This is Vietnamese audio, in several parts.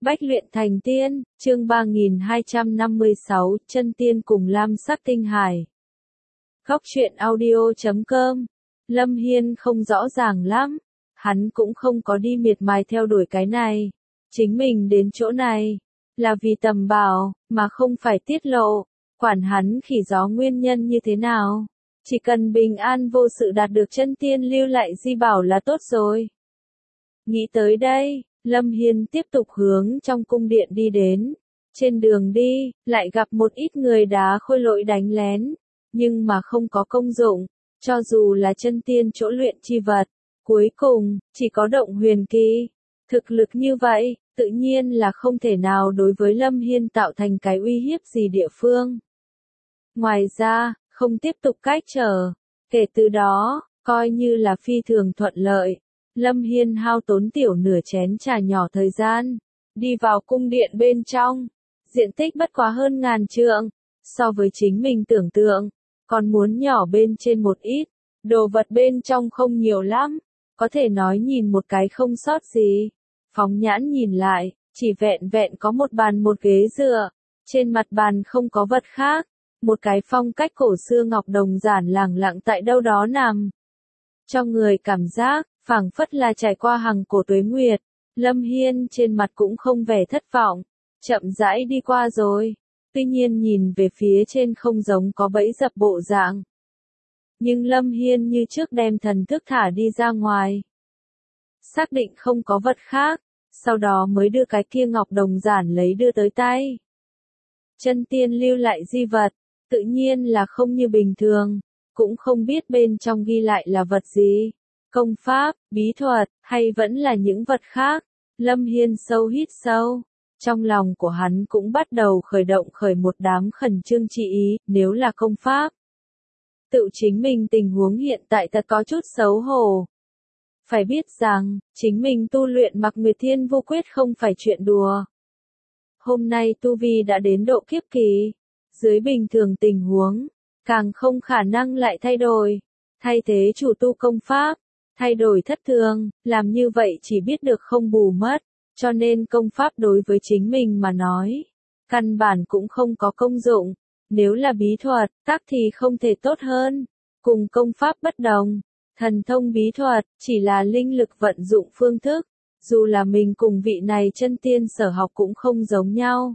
Bách luyện thành tiên, chương 3256, chân tiên cùng lam sắc tinh hải. Góc truyện audio.com. Lâm Hiên không rõ ràng lắm, hắn cũng không có đi miệt mài theo đuổi cái này. Chính mình đến chỗ này, là vì tầm bảo, mà không phải tiết lộ, quản hắn khỉ gió nguyên nhân như thế nào. Chỉ cần bình an vô sự đạt được chân tiên lưu lại di bảo là tốt rồi. Nghĩ tới đây, Lâm Hiên tiếp tục hướng trong cung điện đi đến. Trên đường đi, lại gặp một ít người đá khôi lỗi đánh lén, nhưng mà không có công dụng, cho dù là chân tiên chỗ luyện chi vật. Cuối cùng, chỉ có động huyền kỳ. Thực lực như vậy, tự nhiên là không thể nào đối với Lâm Hiên tạo thành cái uy hiếp gì địa phương. Ngoài ra, không tiếp tục cách trở. Kể từ đó, coi như là phi thường thuận lợi. Lâm Hiên hao tốn tiểu nửa chén trà nhỏ thời gian, đi vào cung điện bên trong. Diện tích bất quá hơn 1000 trượng, so với chính mình tưởng tượng, còn muốn nhỏ bên trên một ít. Đồ vật bên trong không nhiều lắm, có thể nói nhìn một cái không sót gì. Phóng nhãn nhìn lại, chỉ vẹn vẹn có một bàn một ghế dựa, trên mặt bàn không có vật khác. Một cái phong cách cổ xưa ngọc đồng giản lẳng lặng tại đâu đó nằm. Cho người cảm giác, phảng phất là trải qua hàng cổ tuế nguyệt. Lâm Hiên trên mặt cũng không vẻ thất vọng, chậm rãi đi qua rồi. Tuy nhiên nhìn về phía trên không giống có bẫy dập bộ dạng. Nhưng Lâm Hiên như trước đem thần thức thả đi ra ngoài. Xác định không có vật khác, sau đó mới đưa cái kia ngọc đồng giản lấy đưa tới tay. Chân tiên lưu lại di vật, tự nhiên là không như bình thường, cũng không biết bên trong ghi lại là vật gì. Công pháp, bí thuật, hay vẫn là những vật khác. Lâm Hiên sâu hít sâu. Trong lòng của hắn cũng bắt đầu khởi một đám khẩn trương chi ý, nếu là công pháp. Tự chính mình tình huống hiện tại thật có chút xấu hổ. Phải biết rằng, chính mình tu luyện Mặc Nguyệt Thiên Vô Quyết không phải chuyện đùa. Hôm nay tu vi đã đến độ kiếp kỳ. Dưới bình thường tình huống, càng không khả năng lại thay đổi. Thay thế chủ tu công pháp. Thay đổi thất thường, làm như vậy chỉ biết được không bù mất, cho nên công pháp đối với chính mình mà nói, căn bản cũng không có công dụng. Nếu là bí thuật, tác thì không thể tốt hơn. Cùng công pháp bất đồng, thần thông bí thuật chỉ là linh lực vận dụng phương thức, dù là mình cùng vị này chân tiên sở học cũng không giống nhau.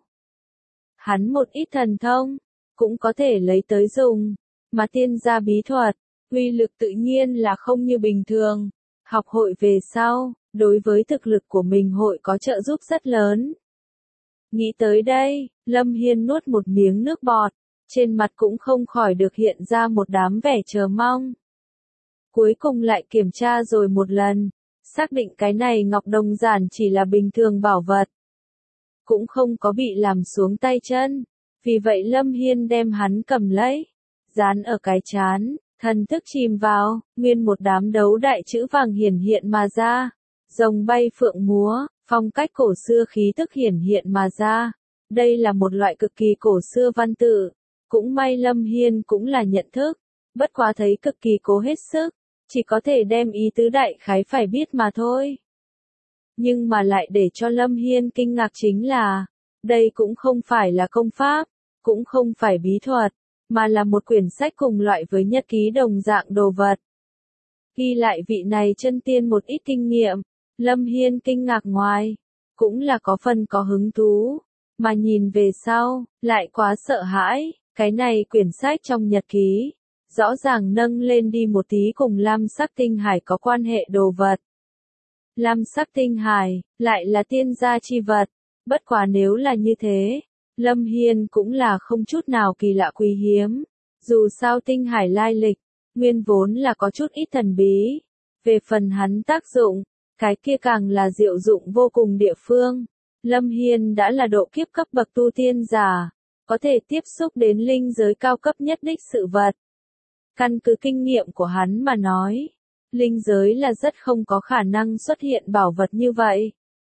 Hắn một ít thần thông, cũng có thể lấy tới dùng, mà tiên gia bí thuật, uy lực tự nhiên là không như bình thường. Học hội về sau, đối với thực lực của mình hội có trợ giúp rất lớn. Nghĩ tới đây, Lâm Hiên nuốt một miếng nước bọt, trên mặt cũng không khỏi được hiện ra một đám vẻ chờ mong. Cuối cùng lại kiểm tra rồi một lần, xác định cái này ngọc đồng giản chỉ là bình thường bảo vật. Cũng không có bị làm xuống tay chân, vì vậy Lâm Hiên đem hắn cầm lấy, dán ở cái trán. Thần thức chìm vào, nguyên một đám đấu đại chữ vàng hiển hiện mà ra. Rồng bay phượng múa, phong cách cổ xưa khí tức hiển hiện mà ra. Đây là một loại cực kỳ cổ xưa văn tự. Cũng may Lâm Hiên cũng là nhận thức. Bất quá thấy cực kỳ cố hết sức. Chỉ có thể đem ý tứ đại khái phải biết mà thôi. Nhưng mà lại để cho Lâm Hiên kinh ngạc chính là, đây cũng không phải là công pháp, cũng không phải bí thuật, mà là một quyển sách cùng loại với nhật ký đồng dạng đồ vật. Ghi lại vị này chân tiên một ít kinh nghiệm, Lâm Hiên kinh ngạc ngoài, cũng là có phần có hứng thú, mà nhìn về sau, lại quá sợ hãi, cái này quyển sách trong nhật ký, rõ ràng nâng lên đi một tí cùng lam sắc tinh hải có quan hệ đồ vật. Lam sắc tinh hải, lại là tiên gia chi vật, bất quá nếu là như thế. Lâm Hiên cũng là không chút nào kỳ lạ quý hiếm, dù sao tinh hải lai lịch, nguyên vốn là có chút ít thần bí, về phần hắn tác dụng, cái kia càng là diệu dụng vô cùng địa phương. Lâm Hiên đã là độ kiếp cấp bậc tu tiên giả, có thể tiếp xúc đến linh giới cao cấp nhất đích sự vật. Căn cứ kinh nghiệm của hắn mà nói, linh giới là rất không có khả năng xuất hiện bảo vật như vậy.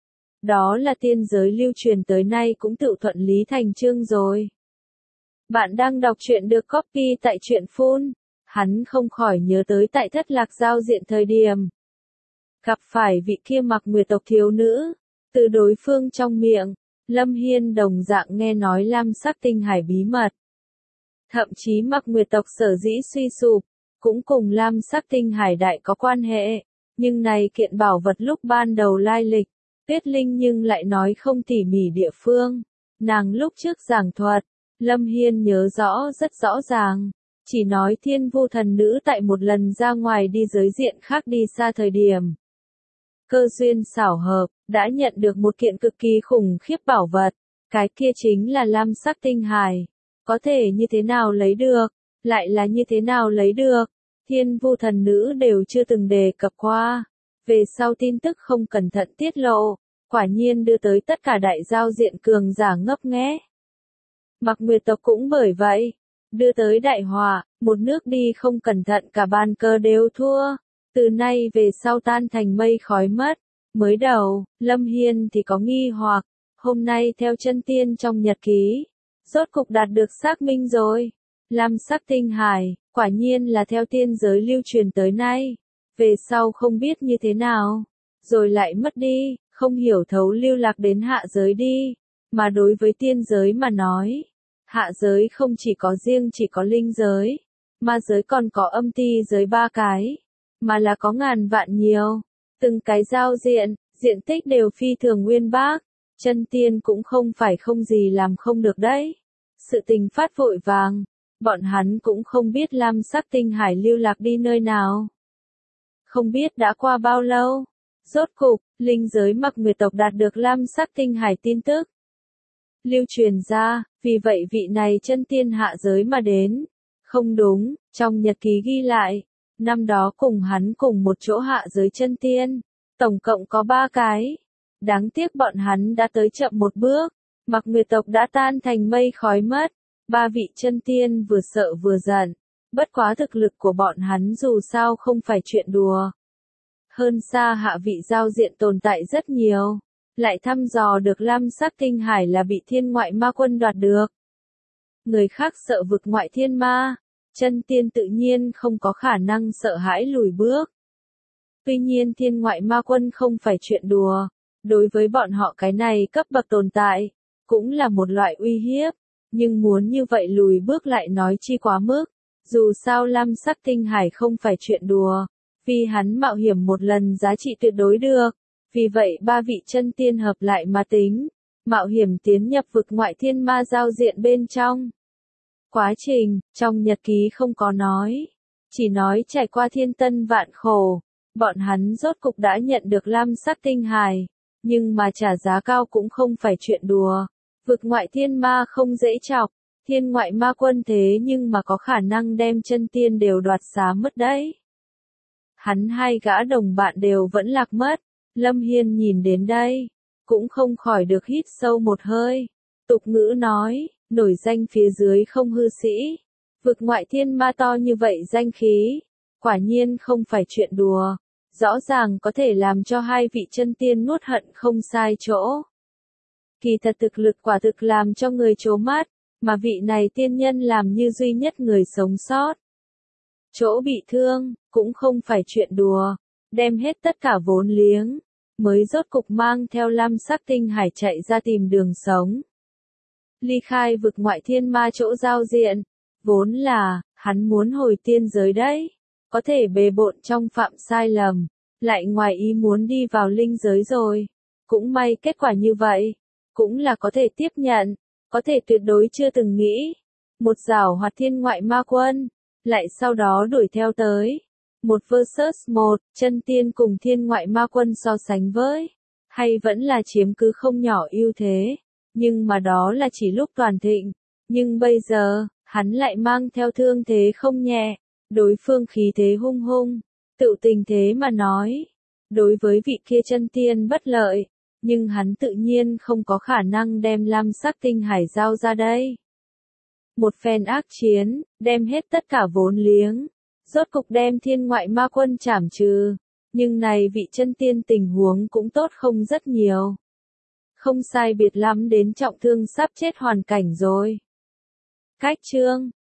Đó là tiên giới lưu truyền tới nay cũng tự thuận lý thành chương rồi. Bạn đang đọc truyện được copy tại truyện Phun. Hắn không khỏi nhớ tới tại Thất Lạc giao diện thời điểm. Gặp phải vị kia Mặc Nguyệt tộc thiếu nữ. Từ đối phương trong miệng, Lâm Hiên đồng dạng nghe nói lam sắc tinh hải bí mật. Thậm chí Mặc Nguyệt tộc sở dĩ suy sụp, cũng cùng lam sắc tinh hải đại có quan hệ. Nhưng này kiện bảo vật lúc ban đầu lai lịch, Tuyết Linh nhưng lại nói không tỉ mỉ địa phương. Nàng lúc trước giảng thuật, Lâm Hiên nhớ rõ rất rõ ràng. Chỉ nói Thiên Vu thần nữ tại một lần ra ngoài đi giới diện khác đi xa thời điểm. Cơ duyên xảo hợp, đã nhận được một kiện cực kỳ khủng khiếp bảo vật. Cái kia chính là lam sắc tinh hải. Có thể như thế nào lấy được, lại là như thế nào lấy được. Thiên Vu thần nữ đều chưa từng đề cập qua. Về sau tin tức không cẩn thận tiết lộ, quả nhiên đưa tới tất cả đại giao diện cường giả ngấp nghé. Mặc Nguyệt tộc cũng bởi vậy, đưa tới đại họa, một nước đi không cẩn thận cả bàn cờ đều thua. Từ nay về sau tan thành mây khói mất. Mới đầu, Lâm Hiên thì có nghi hoặc, hôm nay theo chân tiên trong nhật ký, rốt cục đạt được xác minh rồi. Lam sắc tinh hải, quả nhiên là theo tiên giới lưu truyền tới nay. Về sau không biết như thế nào, rồi lại mất đi, không hiểu thấu lưu lạc đến hạ giới đi. Mà đối với tiên giới mà nói, hạ giới không chỉ có riêng chỉ có linh giới, ma giới còn có âm ti giới 3 cái, mà là có ngàn vạn nhiều. Từng cái giao diện, diện tích đều phi thường nguyên bác, chân tiên cũng không phải không gì làm không được đấy. Sự tình phát vội vàng, bọn hắn cũng không biết lam sắc tinh hải lưu lạc đi nơi nào. Không biết đã qua bao lâu, rốt cục, linh giới Mặc Nguyệt tộc đạt được lam sắc tinh hải tin tức. Lưu truyền ra, vì vậy vị này chân tiên hạ giới mà đến. Không đúng, trong nhật ký ghi lại, năm đó cùng hắn cùng một chỗ hạ giới chân tiên, tổng cộng có 3 cái. Đáng tiếc bọn hắn đã tới chậm một bước, Mặc Nguyệt tộc đã tan thành mây khói mất. 3 vị chân tiên vừa sợ vừa giận, bất quá thực lực của bọn hắn dù sao không phải chuyện đùa. Hơn xa hạ vị giao diện tồn tại rất nhiều, lại thăm dò được lam sắc tinh hải là bị thiên ngoại ma quân đoạt được. Người khác sợ vực ngoại thiên ma, chân tiên tự nhiên không có khả năng sợ hãi lùi bước. Tuy nhiên thiên ngoại ma quân không phải chuyện đùa, đối với bọn họ cái này cấp bậc tồn tại, cũng là một loại uy hiếp, nhưng muốn như vậy lùi bước lại nói chi quá mức. Dù sao lam sắc tinh hải không phải chuyện đùa, vì hắn mạo hiểm một lần giá trị tuyệt đối được. Vì vậy 3 vị chân tiên hợp lại mà tính, mạo hiểm tiến nhập vực ngoại thiên ma giao diện bên trong. Quá trình, trong nhật ký không có nói, chỉ nói trải qua thiên tân vạn khổ, bọn hắn rốt cục đã nhận được lam sắc tinh hải, nhưng mà trả giá cao cũng không phải chuyện đùa. Vực ngoại thiên ma không dễ chọc, thiên ngoại ma quân thế nhưng mà có khả năng đem chân tiên đều đoạt xá mất đấy. Hắn 2 gã đồng bạn đều vẫn lạc mất. Lâm Hiên nhìn đến đây, cũng không khỏi được hít sâu một hơi. Tục ngữ nói, nổi danh phía dưới không hư sĩ. Vực ngoại thiên ma to như vậy danh khí, quả nhiên không phải chuyện đùa. Rõ ràng có thể làm cho 2 vị chân tiên nuốt hận không sai chỗ. Kỳ thật thực lực quả thực làm cho người trố mắt, mà vị này tiên nhân làm như duy nhất người sống sót. Chỗ bị thương, cũng không phải chuyện đùa, đem hết tất cả vốn liếng, mới rốt cục mang theo lam sắc tinh hải chạy ra tìm đường sống. Ly khai vực ngoại thiên ma chỗ giao diện, vốn là, hắn muốn hồi tiên giới đấy, có thể bề bộn trong phạm sai lầm, lại ngoài ý muốn đi vào linh giới rồi. Cũng may kết quả như vậy, cũng là có thể tiếp nhận, có thể tuyệt đối chưa từng nghĩ. Một giảo hoạt thiên ngoại ma quân, lại sau đó đuổi theo tới. 1 vs 1, chân tiên cùng thiên ngoại ma quân so sánh với, hay vẫn là chiếm cứ không nhỏ ưu thế, nhưng mà đó là chỉ lúc toàn thịnh, nhưng bây giờ, hắn lại mang theo thương thế không nhẹ, đối phương khí thế hung hung, tự tình thế mà nói, đối với vị kia chân tiên bất lợi, nhưng hắn tự nhiên không có khả năng đem lam sắc tinh hải giao ra đây. Một phen ác chiến, đem hết tất cả vốn liếng, rốt cục đem thiên ngoại ma quân trảm trừ, nhưng này vị chân tiên tình huống cũng tốt không rất nhiều. Không sai biệt lắm đến trọng thương sắp chết hoàn cảnh rồi. Cách chương